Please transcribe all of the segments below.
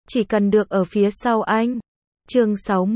chỉ cần được ở phía sau anh. Chương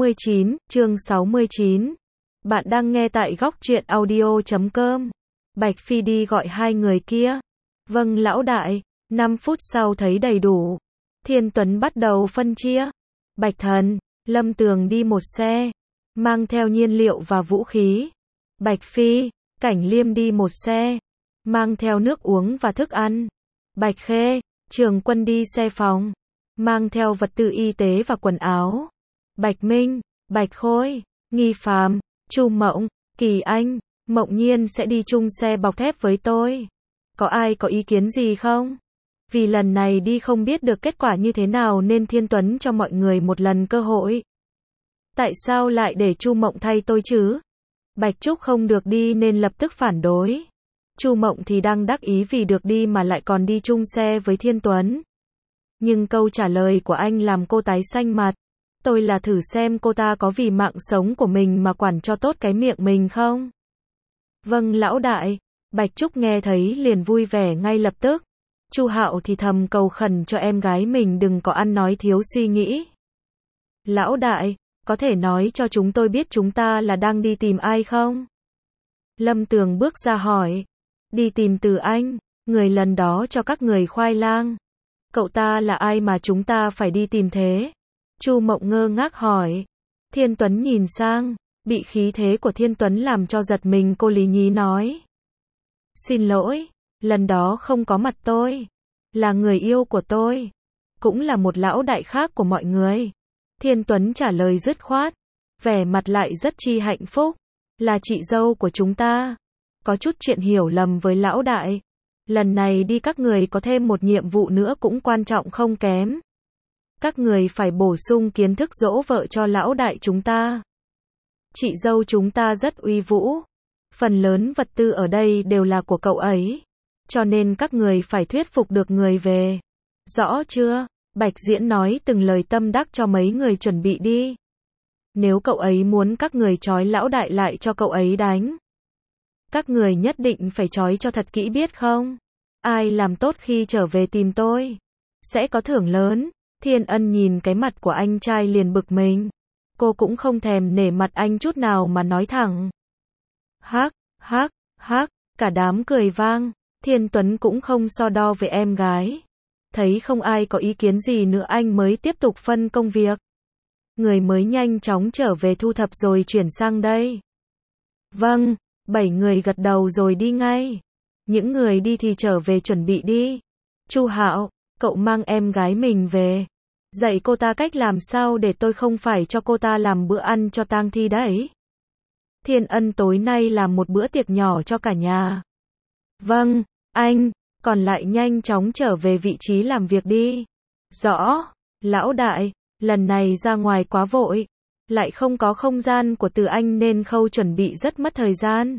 69. Bạn đang nghe tại góc truyện audio.com. Bạch Phi đi gọi hai người kia. Vâng lão đại. 5 phút sau thấy đầy đủ. Thiên Tuấn bắt đầu phân chia. Bạch Thần, Lâm Tường đi một xe, mang theo nhiên liệu và vũ khí. Bạch Phi, Cảnh Liêm đi một xe, mang theo nước uống và thức ăn. Bạch Khê, Trường Quân đi xe phòng, mang theo vật tư y tế và quần áo. Bạch Minh, Bạch Khôi, Nghi Phạm, Chu Mộng, Kỳ Anh, Mộng Nhiên sẽ đi chung xe bọc thép với tôi. Có ai có ý kiến gì không? Vì lần này đi không biết được kết quả như thế nào nên Thiên Tuấn cho mọi người một lần cơ hội. Tại sao lại để Chu Mộng thay tôi chứ? Bạch Trúc không được đi nên lập tức phản đối. Chu Mộng thì đang đắc ý vì được đi mà lại còn đi chung xe với Thiên Tuấn. Nhưng câu trả lời của anh làm cô tái xanh mặt. Tôi là thử xem cô ta có vì mạng sống của mình mà quản cho tốt cái miệng mình không? Vâng lão đại. Bạch Trúc nghe thấy liền vui vẻ ngay lập tức. Chu Hạo thì thầm cầu khẩn cho em gái mình đừng có ăn nói thiếu suy nghĩ. Lão đại, có thể nói cho chúng tôi biết chúng ta là đang đi tìm ai không? Lâm Tường bước ra hỏi. Đi tìm Từ Anh, người lần đó cho các người khoai lang. Cậu ta là ai mà chúng ta phải đi tìm thế? Chu Mộng ngơ ngác hỏi. Thiên Tuấn nhìn sang, bị khí thế của Thiên Tuấn làm cho giật mình, cô lý nhí nói. Xin lỗi, lần đó không có mặt tôi. Là người yêu của tôi. Cũng là một lão đại khác của mọi người. Thiên Tuấn trả lời dứt khoát. Vẻ mặt lại rất chi hạnh phúc. Là chị dâu của chúng ta. Có chút chuyện hiểu lầm với lão đại. Lần này đi các người có thêm một nhiệm vụ nữa cũng quan trọng không kém. Các người phải bổ sung kiến thức dỗ vợ cho lão đại chúng ta. Chị dâu chúng ta rất uy vũ. Phần lớn vật tư ở đây đều là của cậu ấy. Cho nên các người phải thuyết phục được người về. Rõ chưa? Bạch Diễn nói từng lời tâm đắc cho mấy người chuẩn bị đi. Nếu cậu ấy muốn các người trói lão đại lại cho cậu ấy đánh. Các người nhất định phải trói cho thật kỹ biết không? Ai làm tốt khi trở về tìm tôi sẽ có thưởng lớn. Thiên Ân nhìn cái mặt của anh trai liền bực mình. Cô cũng không thèm nể mặt anh chút nào mà nói thẳng. Hắc, hắc, hắc, cả đám cười vang. Thiên Tuấn cũng không so đo với em gái. Thấy không ai có ý kiến gì nữa anh mới tiếp tục phân công việc. Người mới nhanh chóng trở về thu thập rồi chuyển sang đây. Vâng, 7 người gật đầu rồi đi ngay. Những người đi thì trở về chuẩn bị đi. Chu Hạo, cậu mang em gái mình về. Dạy cô ta cách làm sao để tôi không phải cho cô ta làm bữa ăn cho tang thi đấy. Thiên Ân tối nay làm một bữa tiệc nhỏ cho cả nhà. Vâng, anh, còn lại nhanh chóng trở về vị trí làm việc đi. Rõ, lão đại, lần này ra ngoài quá vội. Lại không có không gian của Từ Anh nên khâu chuẩn bị rất mất thời gian.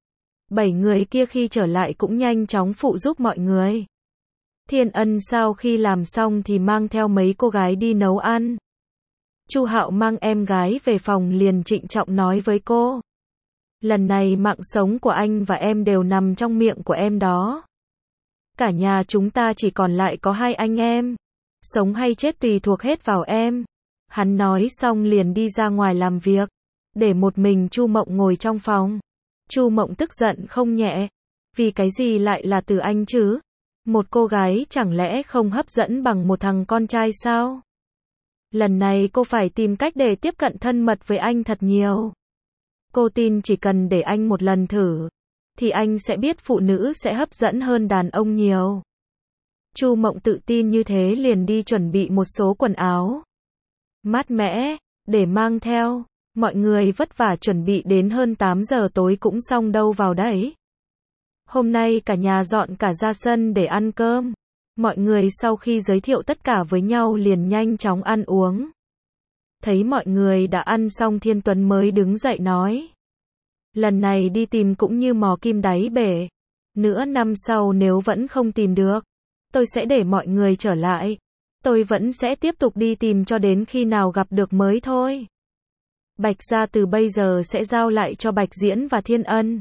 7 người kia khi trở lại cũng nhanh chóng phụ giúp mọi người. Thiên Ân sau khi làm xong thì mang theo mấy cô gái đi nấu ăn. Chu Hạo mang em gái về phòng liền trịnh trọng nói với cô. Lần này mạng sống của anh và em đều nằm trong miệng của em đó. Cả nhà chúng ta chỉ còn lại có 2 anh em. Sống hay chết tùy thuộc hết vào em. Hắn nói xong liền đi ra ngoài làm việc. Để một mình Chu Mộng ngồi trong phòng. Chu Mộng tức giận không nhẹ. Vì cái gì lại là Từ Anh chứ? Một cô gái chẳng lẽ không hấp dẫn bằng một thằng con trai sao? Lần này cô phải tìm cách để tiếp cận thân mật với anh thật nhiều. Cô tin chỉ cần để anh một lần thử, thì anh sẽ biết phụ nữ sẽ hấp dẫn hơn đàn ông nhiều. Chu Mộng tự tin như thế liền đi chuẩn bị một số quần áo mát mẻ để mang theo. Mọi người vất vả chuẩn bị đến hơn 8 giờ tối cũng xong đâu vào đấy. Hôm nay cả nhà dọn cả ra sân để ăn cơm. Mọi người sau khi giới thiệu tất cả với nhau liền nhanh chóng ăn uống. Thấy mọi người đã ăn xong Thiên Tuấn mới đứng dậy nói. Lần này đi tìm cũng như mò kim đáy bể. Nửa năm sau nếu vẫn không tìm được, tôi sẽ để mọi người trở lại. Tôi vẫn sẽ tiếp tục đi tìm cho đến khi nào gặp được mới thôi. Bạch gia từ bây giờ sẽ giao lại cho Bạch Diễn và Thiên Ân.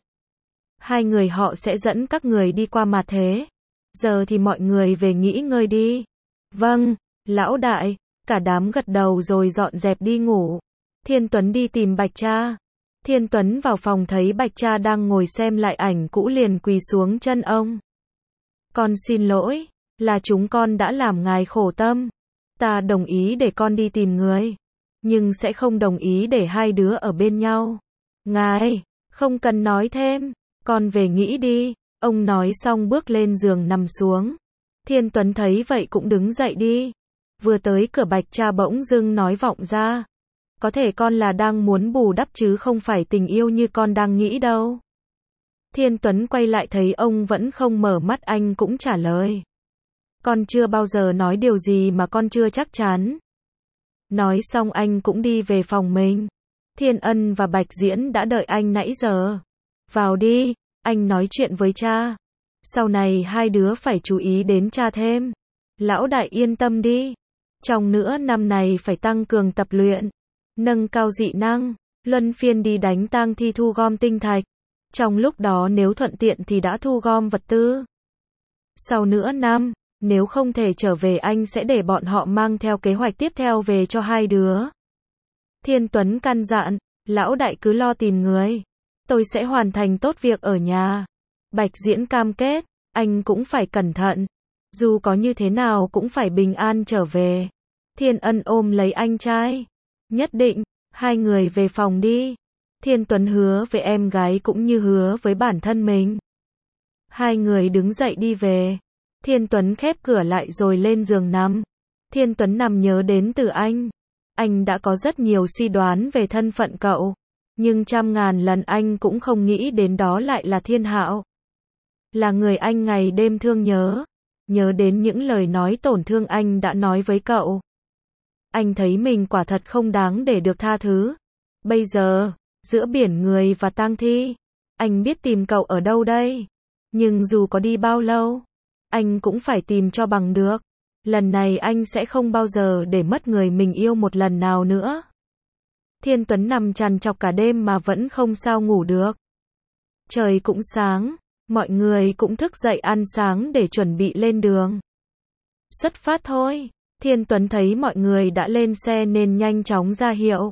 2 người họ sẽ dẫn các người đi qua mà thế. Giờ thì mọi người về nghỉ ngơi đi. Vâng, lão đại. Cả đám gật đầu rồi dọn dẹp đi ngủ. Thiên Tuấn đi tìm Bạch Cha. Thiên Tuấn vào phòng thấy Bạch Cha đang ngồi xem lại ảnh cũ liền quỳ xuống chân ông. Con xin lỗi, là chúng con đã làm ngài khổ tâm. Ta đồng ý để con đi tìm người, nhưng sẽ không đồng ý để hai đứa ở bên nhau. Ngài, không cần nói thêm, con về nghĩ đi. Ông nói xong bước lên giường nằm xuống. Thiên Tuấn thấy vậy cũng đứng dậy đi. Vừa tới cửa Bạch Cha bỗng dưng nói vọng ra. Có thể con là đang muốn bù đắp chứ không phải tình yêu như con đang nghĩ đâu. Thiên Tuấn quay lại thấy ông vẫn không mở mắt, anh cũng trả lời. Con chưa bao giờ nói điều gì mà con chưa chắc chắn. Nói xong anh cũng đi về phòng mình. Thiên Ân và Bạch Diễn đã đợi anh nãy giờ. Vào đi, anh nói chuyện với cha. Sau này hai đứa phải chú ý đến cha thêm. Lão đại yên tâm đi. Trong nửa năm này phải tăng cường tập luyện, nâng cao dị năng, luân phiên đi đánh tang thi thu gom tinh thạch. Trong lúc đó nếu thuận tiện thì đã thu gom vật tư. Sau nửa năm, nếu không thể trở về anh sẽ để bọn họ mang theo kế hoạch tiếp theo về cho hai đứa. Thiên Tuấn căn dặn, lão đại cứ lo tìm người. Tôi sẽ hoàn thành tốt việc ở nhà. Bạch Diễn cam kết, anh cũng phải cẩn thận. Dù có như thế nào cũng phải bình an trở về. Thiên Ân ôm lấy anh trai. Nhất định, hai người về phòng đi. Thiên Tuấn hứa với em gái cũng như hứa với bản thân mình. Hai người đứng dậy đi về. Thiên Tuấn khép cửa lại rồi lên giường nằm. Thiên Tuấn nằm nhớ đến Từ Anh. Anh đã có rất nhiều suy đoán về thân phận cậu. Nhưng trăm ngàn lần anh cũng không nghĩ đến đó lại là Thiên Hạo. Là người anh ngày đêm thương nhớ. Nhớ đến những lời nói tổn thương anh đã nói với cậu. Anh thấy mình quả thật không đáng để được tha thứ. Bây giờ, giữa biển người và tang thi, anh biết tìm cậu ở đâu đây. Nhưng dù có đi bao lâu, anh cũng phải tìm cho bằng được. Lần này anh sẽ không bao giờ để mất người mình yêu một lần nào nữa. Thiên Tuấn nằm trằn trọc cả đêm mà vẫn không sao ngủ được. Trời cũng sáng, mọi người cũng thức dậy ăn sáng để chuẩn bị lên đường. Xuất phát thôi. Thiên Tuấn thấy mọi người đã lên xe nên nhanh chóng ra hiệu.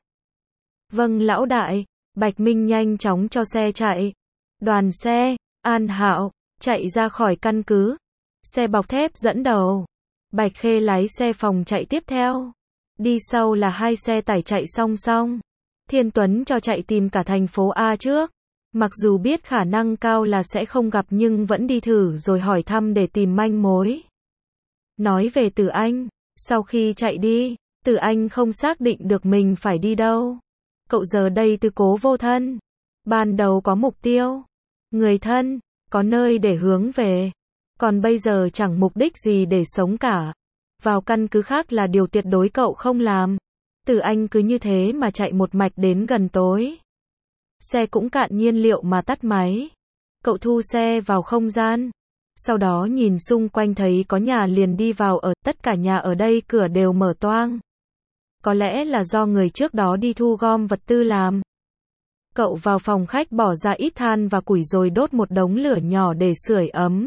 Vâng lão đại. Bạch Minh nhanh chóng cho xe chạy. Đoàn xe, An Hạo, chạy ra khỏi căn cứ. Xe bọc thép dẫn đầu. Bạch Khê lái xe phòng chạy tiếp theo. Đi sau là hai xe tải chạy song song. Thiên Tuấn cho chạy tìm cả thành phố A trước. Mặc dù biết khả năng cao là sẽ không gặp nhưng vẫn đi thử rồi hỏi thăm để tìm manh mối. Nói về Từ Anh. Sau khi chạy đi, Từ Anh không xác định được mình phải đi đâu. Cậu giờ đây tư cố vô thân. Ban đầu có mục tiêu, người thân, có nơi để hướng về. Còn bây giờ chẳng mục đích gì để sống cả. Vào căn cứ khác là điều tuyệt đối cậu không làm. Từ Anh cứ như thế mà chạy một mạch đến gần tối. Xe cũng cạn nhiên liệu mà tắt máy. Cậu thu xe vào không gian. Sau đó nhìn xung quanh thấy có nhà liền đi vào ở, tất cả nhà ở đây cửa đều mở toang. Có lẽ là do người trước đó đi thu gom vật tư làm. Cậu vào phòng khách bỏ ra ít than và củi rồi đốt một đống lửa nhỏ để sưởi ấm.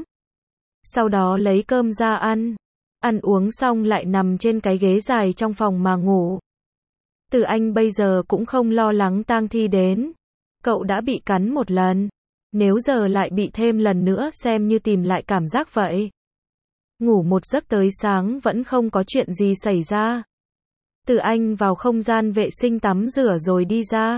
Sau đó lấy cơm ra ăn. Ăn uống xong lại nằm trên cái ghế dài trong phòng mà ngủ. Từ Anh bây giờ cũng không lo lắng tang thi đến. Cậu đã bị cắn một lần. Nếu giờ lại bị thêm lần nữa xem như tìm lại cảm giác vậy. Ngủ một giấc tới sáng vẫn không có chuyện gì xảy ra. Từ Anh vào không gian vệ sinh tắm rửa rồi đi ra.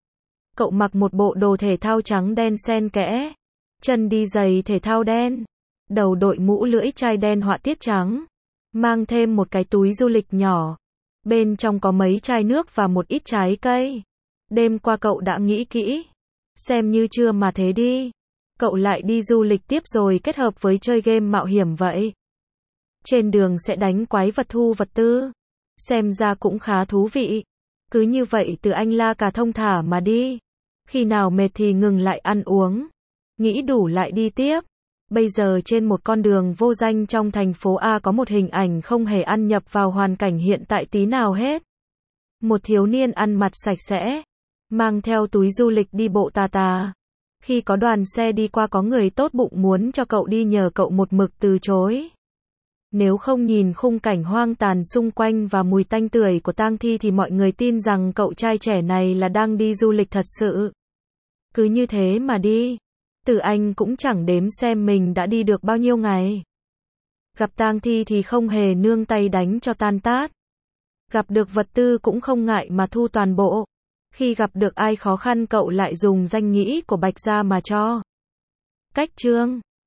Cậu mặc một bộ đồ thể thao trắng đen xen kẽ. Chân đi giày thể thao đen. Đầu đội mũ lưỡi chai đen họa tiết trắng. Mang thêm một cái túi du lịch nhỏ. Bên trong có mấy chai nước và một ít trái cây. Đêm qua cậu đã nghĩ kỹ. Xem như chưa mà thế đi. Cậu lại đi du lịch tiếp rồi kết hợp với chơi game mạo hiểm vậy. Trên đường sẽ đánh quái vật thu vật tư. Xem ra cũng khá thú vị. Cứ như vậy Từ Anh la cà thông thả mà đi. Khi nào mệt thì ngừng lại ăn uống. Nghĩ đủ lại đi tiếp. Bây giờ trên một con đường vô danh trong thành phố A có một hình ảnh không hề ăn nhập vào hoàn cảnh hiện tại tí nào hết. Một thiếu niên ăn mặc sạch sẽ. Mang theo túi du lịch đi bộ tà tà. Khi có đoàn xe đi qua có người tốt bụng muốn cho cậu đi nhờ cậu một mực từ chối. Nếu không nhìn khung cảnh hoang tàn xung quanh và mùi tanh tưởi của tang thi thì mọi người tin rằng cậu trai trẻ này là đang đi du lịch thật sự. Cứ như thế mà đi. Tử Anh cũng chẳng đếm xem mình đã đi được bao nhiêu ngày. Gặp tang thi thì không hề nương tay đánh cho tan tác. Gặp được vật tư cũng không ngại mà thu toàn bộ. Khi gặp được ai khó khăn cậu lại dùng danh nghĩa của Bạch Gia mà cho. Cách chương